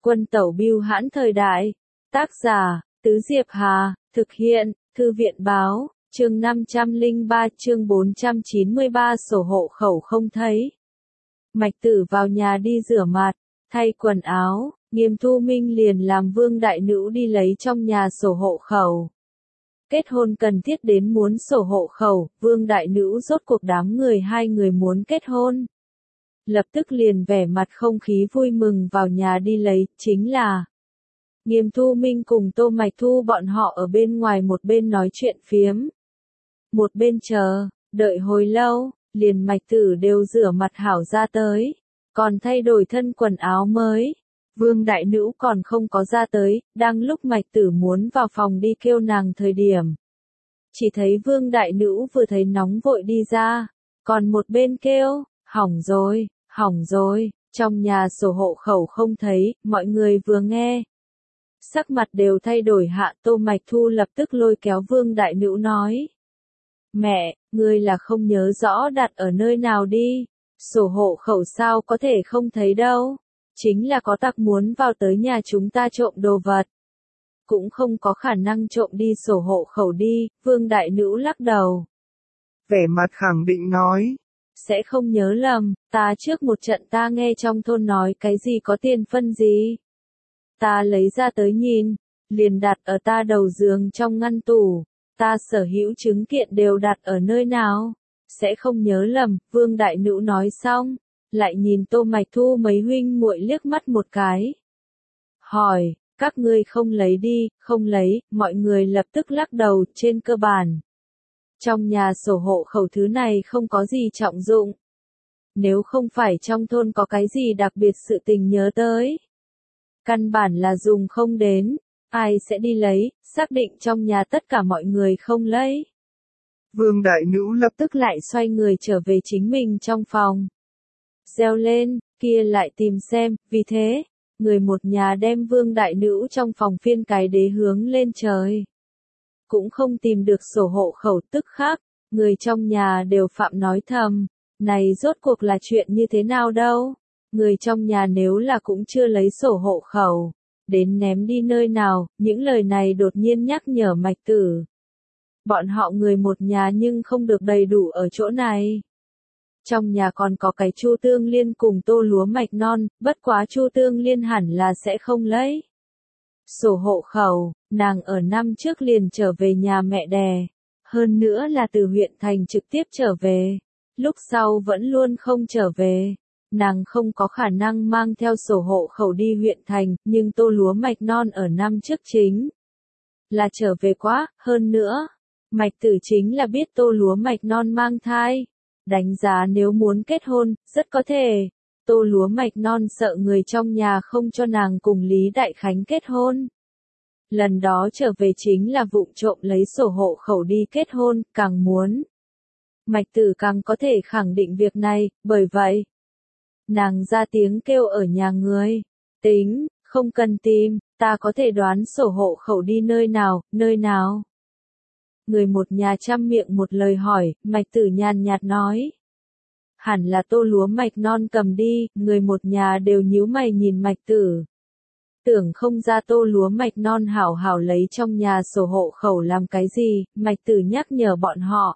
Quân tẩu bưu hãn thời đại. Tác giả, Tứ Diệp Hà, thực hiện, Thư viện báo, chương 503 chương 493 sổ hộ khẩu không thấy. Mạch Tử vào nhà đi rửa mặt, thay quần áo, Nghiêm Thu Minh liền làm Vương Đại Nữ đi lấy trong nhà sổ hộ khẩu. Kết hôn cần thiết đến muốn sổ hộ khẩu, Vương Đại Nữ rốt cuộc đám người hai người muốn kết hôn. Lập tức liền vẻ mặt không khí vui mừng vào nhà đi lấy, chính là Nghiêm Thu Minh cùng Tô Mạch Thu bọn họ ở bên ngoài một bên nói chuyện phiếm. Một bên chờ, đợi hồi lâu, liền Mạch Tử đều rửa mặt hảo ra tới, còn thay đổi thân quần áo mới. Vương Đại Nữ còn không có ra tới, đang lúc Mạch Tử muốn vào phòng đi kêu nàng thời điểm. Chỉ thấy Vương Đại Nữ vừa thấy nóng vội đi ra, còn một bên kêu, hỏng rồi, trong nhà sổ hộ khẩu không thấy, mọi người vừa nghe. Sắc mặt đều thay đổi hạ. Tô Mạch Thu lập tức lôi kéo Vương Đại Nữ nói. Mẹ, ngươi là không nhớ rõ đặt ở nơi nào đi, sổ hộ khẩu sao có thể không thấy đâu, chính là có tặc muốn vào tới nhà chúng ta trộm đồ vật. Cũng không có khả năng trộm đi sổ hộ khẩu đi, Vương Đại Nữ lắc đầu. Vẻ mặt khẳng định nói. Sẽ không nhớ lầm, ta trước một trận ta nghe trong thôn nói cái gì có tiền phân gì. Ta lấy ra tới nhìn, liền đặt ở ta đầu giường trong ngăn tủ, ta sở hữu chứng kiện đều đặt ở nơi nào, sẽ không nhớ lầm. Vương Đại Nữ nói xong, lại nhìn Tô Mạch Thu mấy huynh muội liếc mắt một cái. Hỏi, các ngươi không lấy đi, không lấy, mọi người lập tức lắc đầu. Trên cơ bản, trong nhà sổ hộ khẩu thứ này không có gì trọng dụng. Nếu không phải trong thôn có cái gì đặc biệt sự tình nhớ tới, căn bản là dùng không đến, ai sẽ đi lấy, xác định trong nhà tất cả mọi người không lấy. Vương Đại Nữ lập tức lại xoay người trở về chính mình trong phòng. Reo lên, kia lại tìm xem, vì thế, người một nhà đem Vương Đại Nữ trong phòng phiên cái đế hướng lên trời. Cũng không tìm được sổ hộ khẩu. Tức khắc, người trong nhà đều phạm nói thầm, này rốt cuộc là chuyện như thế nào đâu, người trong nhà nếu là cũng chưa lấy sổ hộ khẩu, đến ném đi nơi nào. Những lời này đột nhiên nhắc nhở Mạch Tử. Bọn họ người một nhà nhưng không được đầy đủ ở chỗ này. Trong nhà còn có cái Chu Tương Liên cùng Tô Lúa Mạch Non, bất quá Chu Tương Liên hẳn là sẽ không lấy sổ hộ khẩu, nàng ở năm trước liền trở về nhà mẹ đẻ, hơn nữa là từ huyện thành trực tiếp trở về, lúc sau vẫn luôn không trở về. Nàng không có khả năng mang theo sổ hộ khẩu đi huyện thành, nhưng Tô Lúa Mạch Non ở năm trước chính là trở về quá. Hơn nữa, Mạch Tử chính là biết Tô Lúa Mạch Non mang thai, đánh giá nếu muốn kết hôn, rất có thể Tô Lúa Mạch Non sợ người trong nhà không cho nàng cùng Lý Đại Khánh kết hôn. Lần đó trở về chính là vụng trộm lấy sổ hộ khẩu đi kết hôn, càng muốn Mạch Tử càng có thể khẳng định việc này, bởi vậy nàng ra tiếng kêu ở nhà người. Tính, không cần tìm, ta có thể đoán sổ hộ khẩu đi nơi nào. Người một nhà chăm miệng một lời hỏi, Mạch Tử nhàn nhạt nói. Hẳn là Tô Lúa Mạch Non cầm đi. Người một nhà đều nhíu mày nhìn Mạch Tử. Tưởng không ra Tô Lúa Mạch Non hảo hảo lấy trong nhà sổ hộ khẩu làm cái gì. Mạch Tử nhắc nhở bọn họ.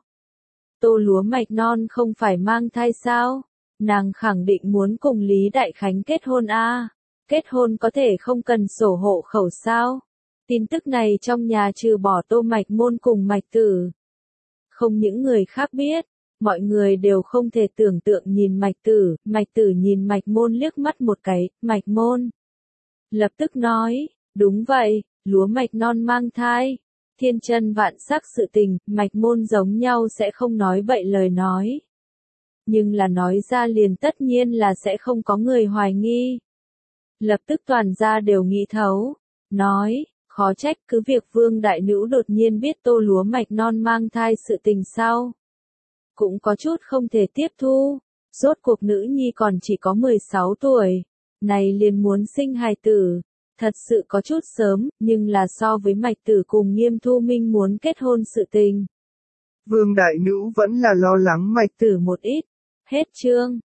Tô Lúa Mạch Non không phải mang thai sao? Nàng khẳng định muốn cùng Lý Đại Khánh kết hôn a. Kết hôn có thể không cần sổ hộ khẩu sao? Tin tức này trong nhà trừ bỏ Tô Mạch Môn cùng Mạch Tử, không những người khác biết, mọi người đều không thể tưởng tượng nhìn Mạch Tử nhìn Mạch Môn liếc mắt một cái. Mạch Môn lập tức nói, đúng vậy, Lúa Mạch Non mang thai, thiên chân vạn sắc sự tình. Mạch Môn giống nhau sẽ không nói bậy lời nói, nhưng là nói ra liền tất nhiên là sẽ không có người hoài nghi. Lập tức toàn gia đều nghĩ thấu, nói, khó trách cứ việc Vương Đại Nữ đột nhiên biết Tô Lúa Mạch Non mang thai sự tình sau, cũng có chút không thể tiếp thu. Rốt cuộc nữ nhi còn chỉ có 16 tuổi, này liền muốn sinh hài tử, thật sự có chút sớm. Nhưng là so với Mạch Tử cùng Nghiêm Thu Minh muốn kết hôn sự tình, Vương Đại Nữ vẫn là lo lắng Mạch Tử một ít. Hết chương.